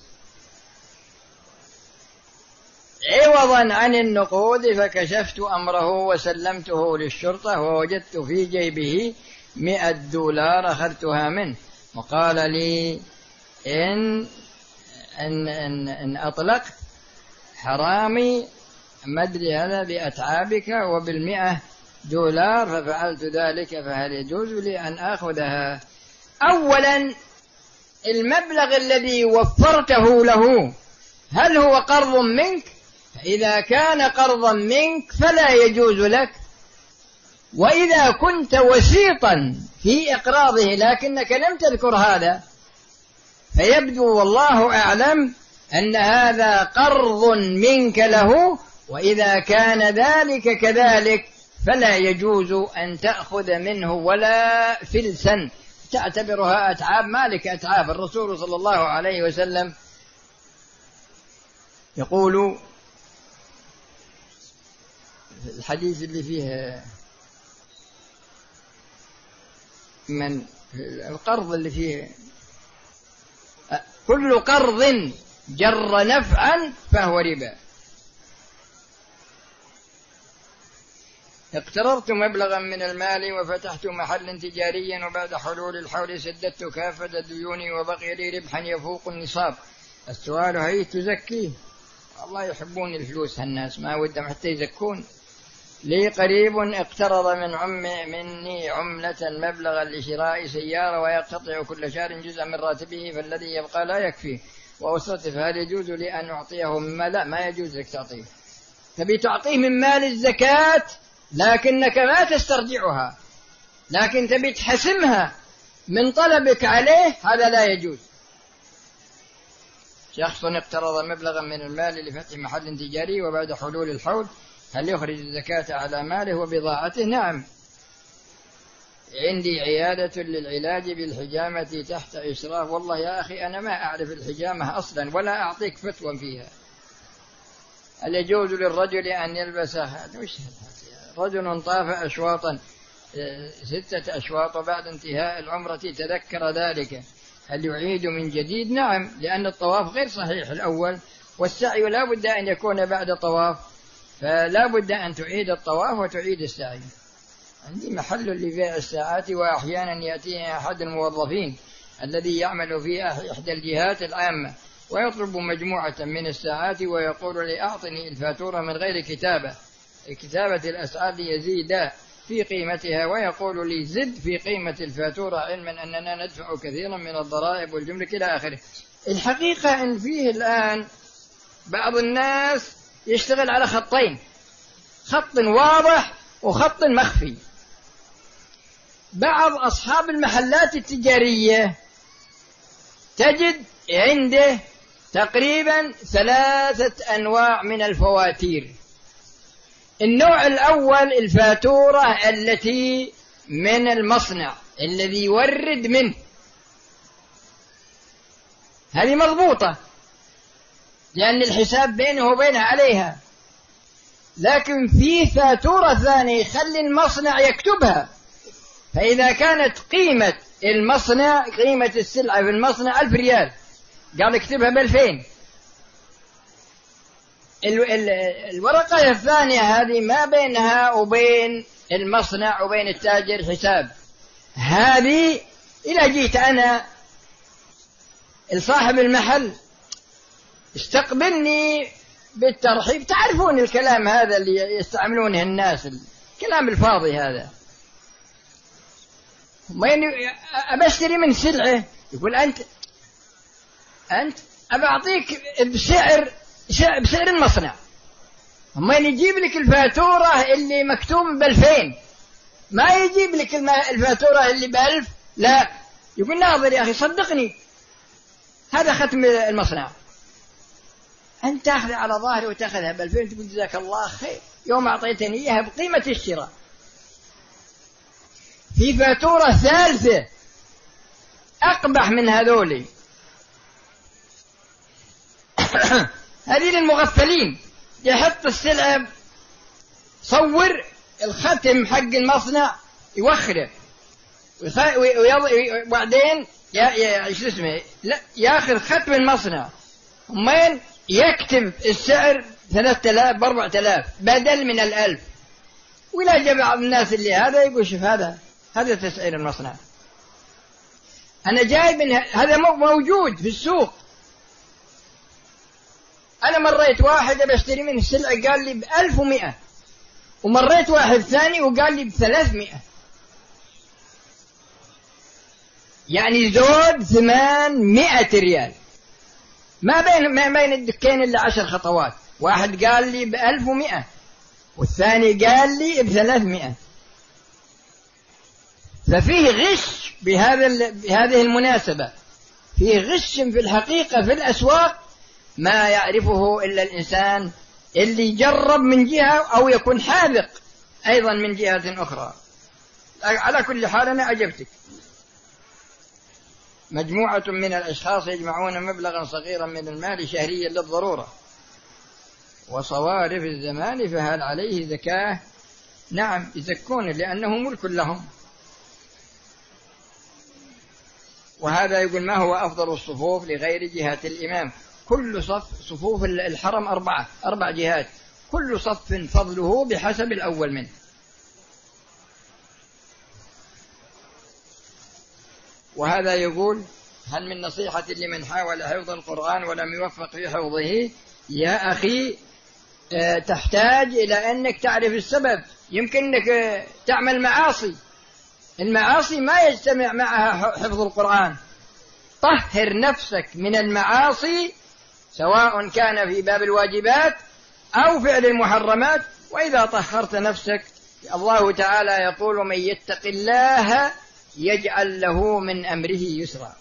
B: عوضا عن النقود. فكشفت أمره وسلمته للشرطة ووجدت في جيبه مئة دولار أخذتها منه، وقال لي إن, إن, إن, إن أطلقت حرامي مدري هذا بأتعابك وبالمئة دولار، ففعلت ذلك، فهل يجوز لي أن أخذها؟ أولا المبلغ الذي وفرته له هل هو قرض منك؟ فإذا كان قرضا منك فلا يجوز لك، وإذا كنت وسيطا في إقراضه لكنك لم تذكر هذا فيبدو والله أعلم أن هذا قرض منك له، وإذا كان ذلك كذلك فلا يجوز أن تأخذ منه ولا فلسا تعتبرها أتعاب. مالك أتعاب. الرسول صلى الله عليه وسلم يقول الحديث اللي فيه من القرض اللي فيه كل قرض جر نفعا فهو ربا. اقترضت مبلغا من المال وفتحت محلا تجاريا، وبعد حلول الحول سددت كافة ديوني وبقي لي ربحا يفوق النصاب. السؤال: هل تزكيه؟ الله يحبون الفلوس هالناس، ما ودهم حتى يزكون. لي قريب اقترض من عم مني عملة مبلغا لشراء سيارة ويقتطع كل شهر جزءا من راتبه فالذي يبقى لا يكفي وأسرته، فهل يجوز لي أن أعطيه مما؟ لا، ما يجوز لك تعطيه. تبي تعطيه من مال الزكاة لكنك ما تسترجعها، لكن تبي تحسمها من طلبك عليه، هذا لا يجوز. شخص اقترض مبلغا من المال لفتح محل تجاري وبعد حلول الحول هل يخرج الزكاة على ماله وبضاعته؟ نعم. عندي عيادة للعلاج بالحجامة تحت إشراف. والله يا أخي أنا ما أعرف الحجامة أصلا ولا أعطيك فتوى فيها. هل يجوز للرجل أن يلبس رجل طاف أشواطا ستة أشواط وبعد انتهاء العمرة تذكر ذلك هل يعيد من جديد؟ نعم، لأن الطواف غير صحيح الأول، والسعي لا بد أن يكون بعد طواف، فلا بد أن تعيد الطواف وتعيد السعي. عندي محل لبيع الساعات وأحيانا يأتي أحد الموظفين الذي يعمل في إحدى الجهات العامة ويطلب مجموعة من الساعات ويقول لي أعطني الفاتورة من غير كتابة كتابة الأسعار ليزيد في قيمتها، ويقول لي زد في قيمة الفاتورة علما أننا ندفع كثيرا من الضرائب والجمرك إلى آخره. الحقيقة أن فيه الآن بعض الناس يشتغل على خطين، خط واضح وخط مخفي. بعض أصحاب المحلات التجارية تجد عنده تقريبا ثلاثة أنواع من الفواتير. النوع الأول الفاتورة التي من المصنع الذي يورد منه، هذه مضبوطة لأن الحساب بينه وبينها عليها. لكن في فاتورة ثانية يخلي المصنع يكتبها، فإذا كانت قيمة المصنع قيمة السلعة في المصنع ألف ريال قال اكتبها بألفين. الورقة الثانية هذه ما بينها وبين المصنع وبين التاجر حساب. هذه إذا جيت أنا الصاحب المحل استقبلني بالترحيب، تعرفون الكلام هذا اللي يستعملونه الناس، الكلام الفاضي هذا. ما أبشتري من سلعة يقول أنت أنت أبعطيك بسعر بسعر المصنع، ما يجيب لك الفاتورة اللي مكتوب بألفين، ما يجيب لك الفاتورة اللي بألف، لا. يقول ناظر يا أخي صدقني هذا ختم المصنع، أنت تأخذ على ظهري وتأخذها بألفين، تقول جزاك الله خير يوم أعطيتني إياها بقيمة الشراء. في فاتورة ثالثة أقبح من هذولي هذه للمغفلين، يحط السلعة صور الختم حق المصنع يوخره وبعدين يا ايش اسمه لا ياخذ ختم المصنع ومين يكتب السعر ثلاثة آلاف بأربعة آلاف بدل من الألف. ولا جاء بعض الناس اللي هذا يقول شوف هذا هذا تسعير المصنع، أنا جاي من هذا موجود في السوق. أنا مريت واحد بشتري منه السلعة قال لي بألف ومئة، ومريت واحد ثاني وقال لي بثلاثمئة، يعني زود ثمانمائة ريال، ما بين ما بين الدكين إلا عشر خطوات. واحد قال لي بألف ومئة والثاني قال لي بثلاثمائة. ففيه غش بهذا بهذه المناسبة، فيه غش في الحقيقة في الأسواق ما يعرفه إلا الإنسان اللي جرب من جهة أو يكون حاذق أيضا من جهة أخرى. على كل حال أنا أجبتك. مجموعة من الأشخاص يجمعون مبلغا صغيرا من المال شهريا للضرورة وصوارف الزمان، فهل عليه زكاة؟ نعم يزكون لأنه ملك لهم. وهذا يقول ما هو أفضل الصفوف لغير جهة الإمام؟ كل صف صفوف الحرم أربعة أربع جهات، كل صف فضله بحسب الأول منه. وهذا يقول هل من نصيحة لمن حاول حفظ القرآن ولم يوفق في حفظه؟ يا أخي تحتاج إلى أنك تعرف السبب. يمكن أنك تعمل معاصي، المعاصي ما يجتمع معها حفظ القرآن. طهر نفسك من المعاصي سواء كان في باب الواجبات أو فعل المحرمات. وإذا طهرت نفسك الله تعالى يقول: من يتق الله يجعل له من أمره يسرا.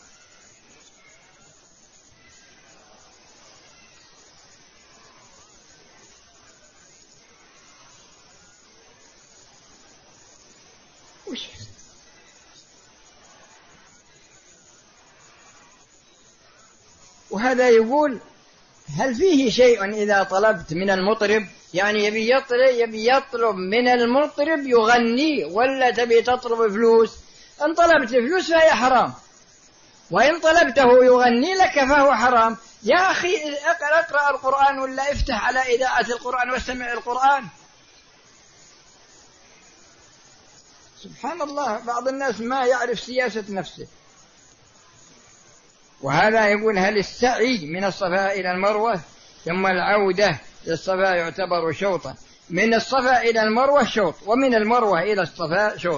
B: وهذا يقول: هل فيه شيء إذا طلبت من المطرب، يعني يبي يطلب, يبي يطلب من المطرب يغني، ولا تبي تطلب فلوس؟ إن طلبت فلوس فهي حرام، وإن طلبته يغني لك فهو حرام. يا أخي اقرأ, اقرأ القرآن، ولا افتح على إذاعة القرآن واستمع القرآن. سبحان الله، بعض الناس ما يعرف سياسة نفسه. وهذا يقول: هل السعي من الصفا إلى المروة ثم العودة للصفا يعتبر شوطا؟ من الصفا إلى المروة شوط، ومن المروة إلى الصفا شوط.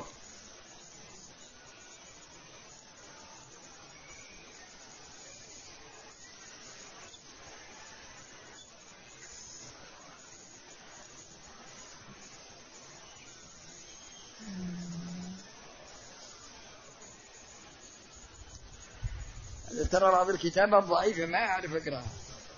B: ترى بعض الكتابة ضعيفة ما أعرف أقرأها.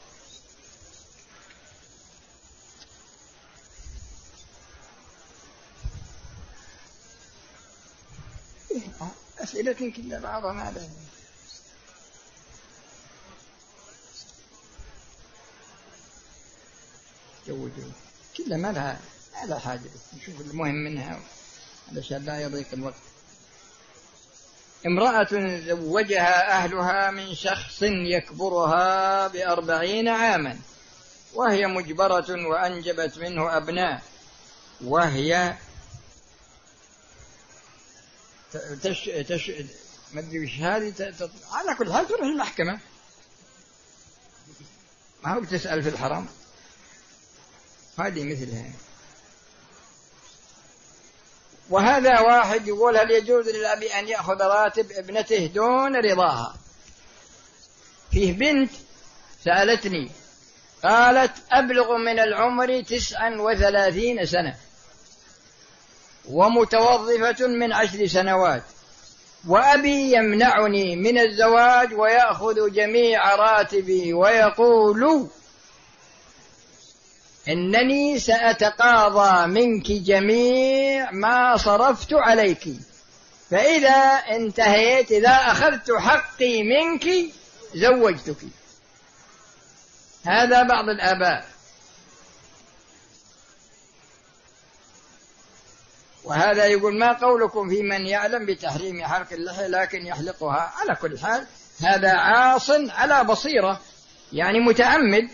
B: أسئلة كلها بعضها ما لها جو جو كلها ما لها على حاجة، نشوف المهم منها علشان لا يضيق الوقت. امرأة زوجها أهلها من شخص يكبرها بأربعين عاما، وهي مجبرة وأنجبت منه أبناء، وهي تش تش ما أدري وش هذه تط... على كل حال تروح المحكمة، ما هو بتسأل في الحرام. هذه مثلها. وهذا واحد يقول: هل يجوز للأب أن يأخذ راتب ابنته دون رضاها؟ فيه بنت سألتني قالت: أبلغ من العمر تسعا وثلاثين سنة، ومتوظفة من عشر سنوات، وأبي يمنعني من الزواج ويأخذ جميع راتبي ويقول إنني سأتقاضى منك جميع ما صرفت عليك، فإذا انتهيت إذا أخذت حقي منك زوجتك. هذا بعض الآباء. وهذا يقول: ما قولكم في من يعلم بتحريم حلق اللحية لكن يحلقها؟ على كل حال هذا عاص على بصيرة، يعني متعمد.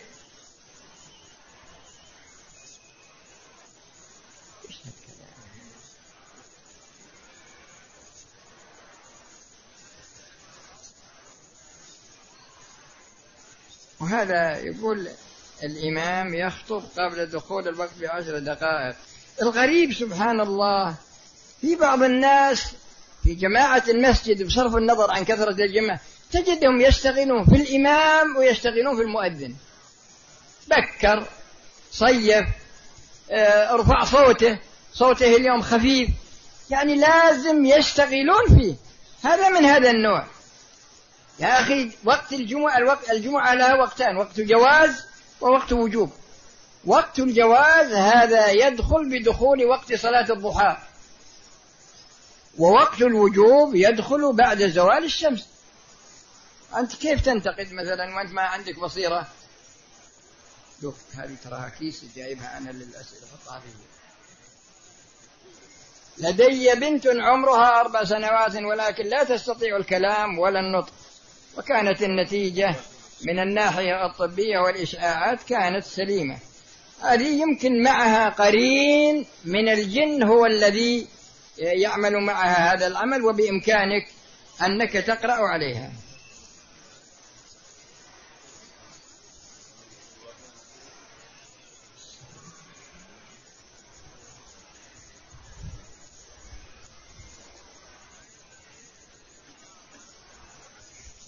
B: وهذا يقول: الإمام يخطب قبل دخول الوقت بعشر دقائق. الغريب سبحان الله في بعض الناس في جماعة المسجد بصرف النظر عن كثرة الجماعة تجدهم يشتغلون في الإمام ويشتغلون في المؤذن. بكر، صيف، ارفع صوته، صوته اليوم خفيف، يعني لازم يشتغلون فيه. هذا من هذا النوع. يا أخي وقت الجمعة، الوقت الجمعة لها وقتان: وقت جواز ووقت وجوب. وقت الجواز هذا يدخل بدخول وقت صلاة الضحى، ووقت الوجوب يدخل بعد زوال الشمس. أنت كيف تنتقد مثلا وأنت ما عندك بصيرة؟ شوف هذه تراها كيس جايبها أنا للأسئلة حطها فيه. لدي بنت عمرها أربع سنوات ولكن لا تستطيع الكلام ولا النطق، وكانت النتيجة من الناحية الطبية والإشعاعات كانت سليمة. هذه يمكن معها قرين من الجن هو الذي يعمل معها هذا العمل، وبإمكانك أنك تقرأ عليها.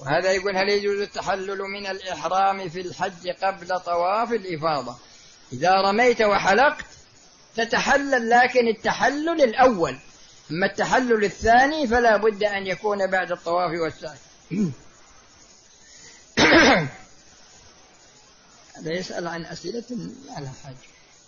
B: وهذا يقول هل يجوز التحلل من الإحرام في الحج قبل طواف الإفاضة؟ إذا رميت وحلقت تتحلل، لكن التحلل الأول، أما التحلل الثاني فلا بد أن يكون بعد الطواف والسعي. هذا يسأل عن أسئلة على حاجة.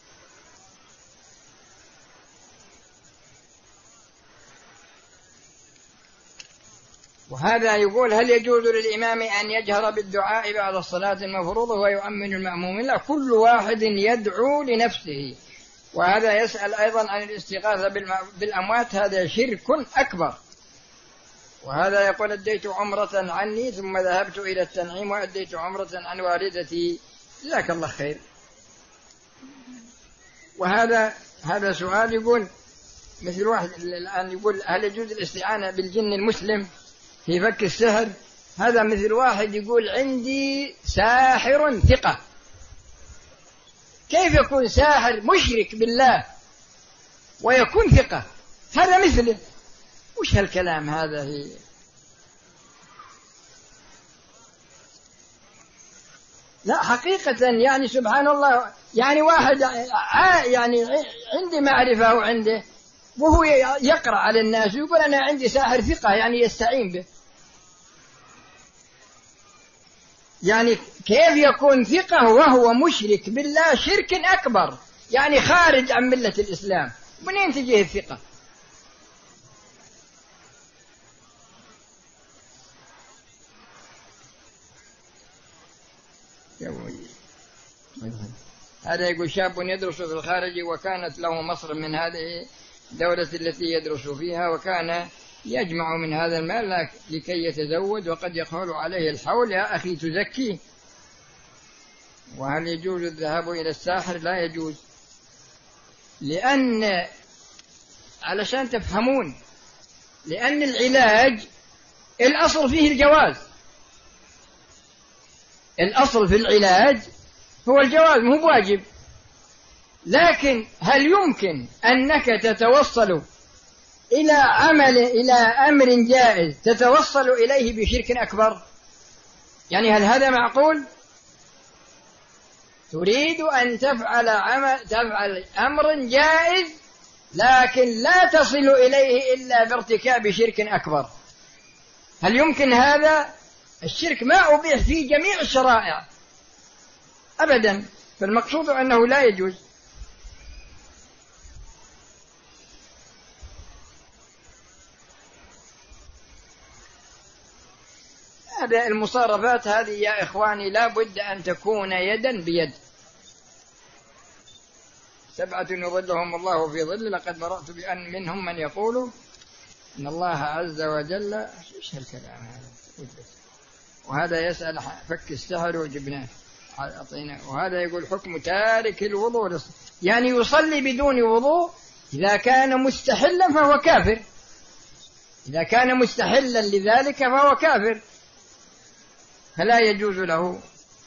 B: وهذا يقول هل يجوز للإمام أن يجهر بالدعاء بعد الصلاة المفروضة ويؤمن المأمومين؟ لا، كل واحد يدعو لنفسه. وهذا يسأل أيضا عن الاستغاثة بالأموات، هذا شرك أكبر. وهذا يقول أديت عمرة عني ثم ذهبت إلى التنعيم وأديت عمرة عن والدتي، جزاك الله خير. وهذا هذا سؤال يقول مثل واحد الآن يقول هل يجوز الاستعانة بالجن المسلم في فك السحر؟ هذا مثل واحد يقول عندي ساحر ثقة. كيف يكون ساحر مشرك بالله ويكون ثقة؟ هذا مثله. وش هالكلام هذا؟ هي لا حقيقة يعني سبحان الله، يعني واحد يعني عندي معرفة وعنده وهو يقرأ على الناس ويقول أنا عندي ساحر ثقة، يعني يستعين به. يعني كيف يكون ثقة وهو مشرك بالله شرك أكبر، يعني خارج عن ملة الإسلام؟ منين تجيه الثقة؟ هذا يقول شاب يدرس في الخارج وكانت له مصر من هذه الدولة التي يدرس فيها، وكان يجمع من هذا المال لكي يتزوج، وقد يحول عليه الحول. يا أخي تزكي. وهل يجوز الذهاب إلى الساحر؟ لا يجوز، لأن علشان تفهمون، لأن العلاج الأصل فيه الجواز. الأصل في العلاج هو الجواز، مو بواجب. لكن هل يمكن أنك تتوصل إلى عمل إلى أمر جائز تتوصل إليه بشرك أكبر؟ يعني هل هذا معقول؟ تريد أن تفعل عمل تفعل أمر جائز لكن لا تصل إليه إلا بارتكاب شرك أكبر. هل يمكن هذا؟ الشرك ما أبيح في جميع الشرائع أبدا، فالمقصود أنه لا يجوز. هذا المصارفات هذه يا إخواني لا بد أن تكون يدا بيد. سبعة يظلهم الله في ظل لقد برأت بأن منهم من يقول إن الله عز وجل. إيش هالكلام هذا؟ وهذا يسأل فك السحر وجبناه أعطيناه. وهذا يقول حكم تارك الوضوء، يعني يصلي بدون وضوء إذا كان مستحلا فهو كافر. إذا كان مستحلا لذلك فهو كافر، فلا يجوز له.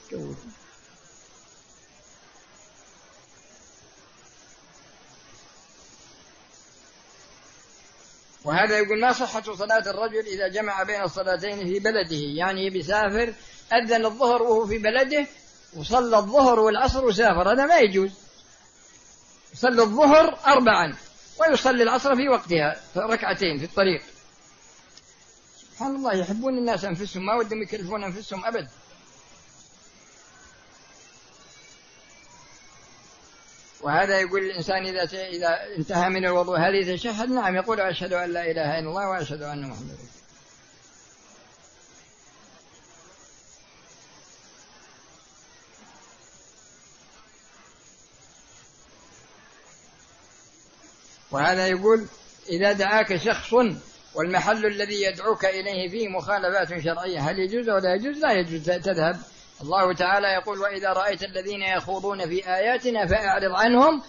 B: وهذا يقول ما صحة صلاة الرجل إذا جمع بين الصلاتين في بلده؟ يعني بيسافر أذن الظهر وهو في بلده وصلى الظهر والعصر وسافر، هذا ما يجوز. يصلي الظهر أربعا ويصلي العصر في وقتها ركعتين في الطريق. سبحان الله، يحبون الناس أنفسهم، ما ودهم يكلفون أنفسهم أبد. وهذا يقول الإنسان إذا إذا انتهى من الوضوء هل يتشهد؟ نعم، يقول أشهد أن لا إله إلا الله وأشهد أن محمدا رسول الله. وهذا يقول إذا دعاك شخص والمحل الذي يدعوك إليه فيه مخالفات شرعية هل يجوز ولا يجوز؟ لا يجوز تذهب. الله تعالى يقول وإذا رأيت الذين يخوضون في آياتنا فأعرض عنهم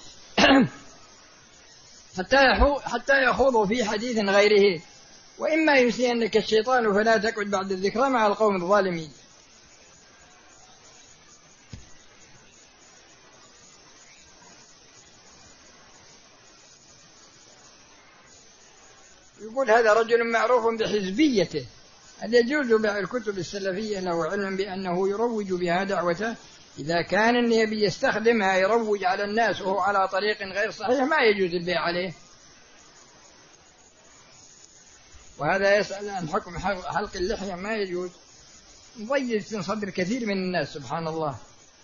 B: حتى يخوضوا في حديث غيره وإما ينسينك الشيطان فلا تقعد بعد الذكرى مع القوم الظالمين. يقول هذا رجل معروف بحزبيته هل يجوز بيع الكتب السلفية له علم بأنه يروج بها دعوته؟ إذا كان النبي يستخدمها يروج على الناس وهو على طريق غير صحيح ما يجوز البيع عليه. وهذا يسأل عن حكم حلق اللحية، ما يجوز، مضيق صدر كثير من الناس سبحان الله.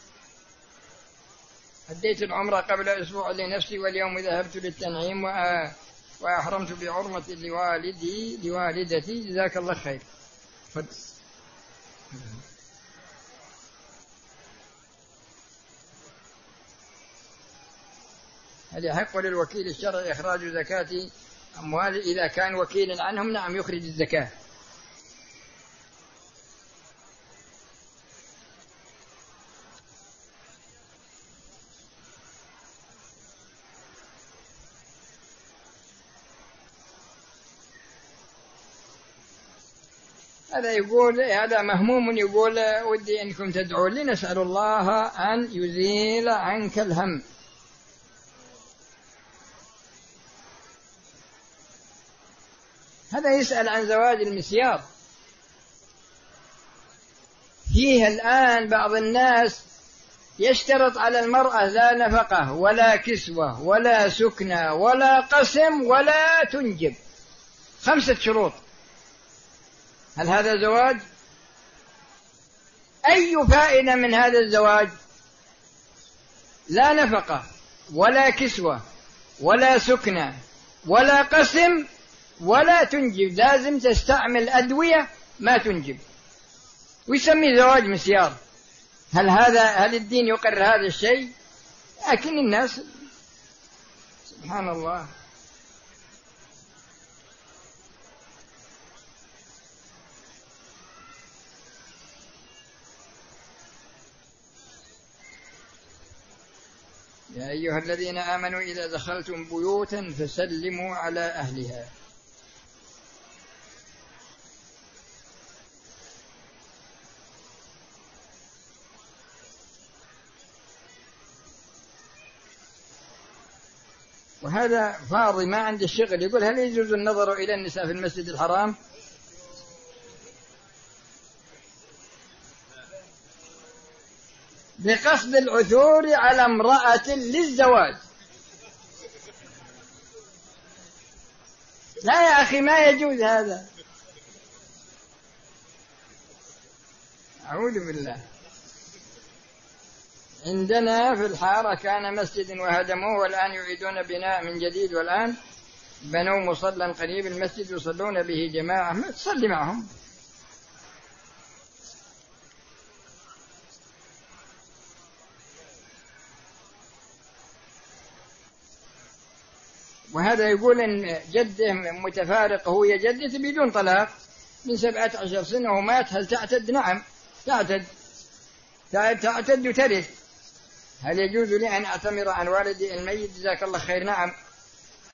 B: أديت العمرة قبل أسبوع لنفسي واليوم ذهبت للتنعيم وأحرمت بعمرة لوالدي لوالدتي، جزاك الله خير. هل يحق للوكيل الشرعي إخراج زكاة أموال إذا كان وكيلا عنهم؟ نعم، يخرج الزكاة. هذا يقول هذا مهموم، يقول ودي أنكم تدعون لي نسأل الله أن يزيل عنك الهم. هذا يسأل عن زواج المسيار. فيه الآن بعض الناس يشترط على المرأة لا نفقة ولا كسوة ولا سكنة ولا قسم ولا تنجب، خمسة شروط. هل هذا زواج؟ أي فائدة من هذا الزواج؟ لا نفقة ولا كسوة ولا سكنة ولا قسم ولا تنجب، لازم تستعمل أدوية ما تنجب، ويسمي زواج مسيار. هل هذا هل الدين يقر هذا الشيء؟ لكن الناس سبحان الله. يا أيها الذين آمنوا إذا دخلتم بيوتا فسلموا على أهلها. وهذا فاضي ما عنده الشغل، يقول هل يجوز النظر إلى النساء في المسجد الحرام؟ بقصد العثور على امرأة للزواج. لا يا أخي ما يجوز هذا، أعوذ بالله. عندنا في الحارة كان مسجد وهدموه والآن يعيدون بناء من جديد، والآن بنوا مصلى قريب المسجد يصلون به جماعة، ما تصلي معهم. وهذا يقول إن جده متفارق هو يا جدته بدون طلاق من سبعة عشر سنة ومات، هل تعتد؟ نعم تعتد، تعتد وترث. هل يجوز لي أن أعتمر عن والدي الميت؟ جزاك الله خير. نعم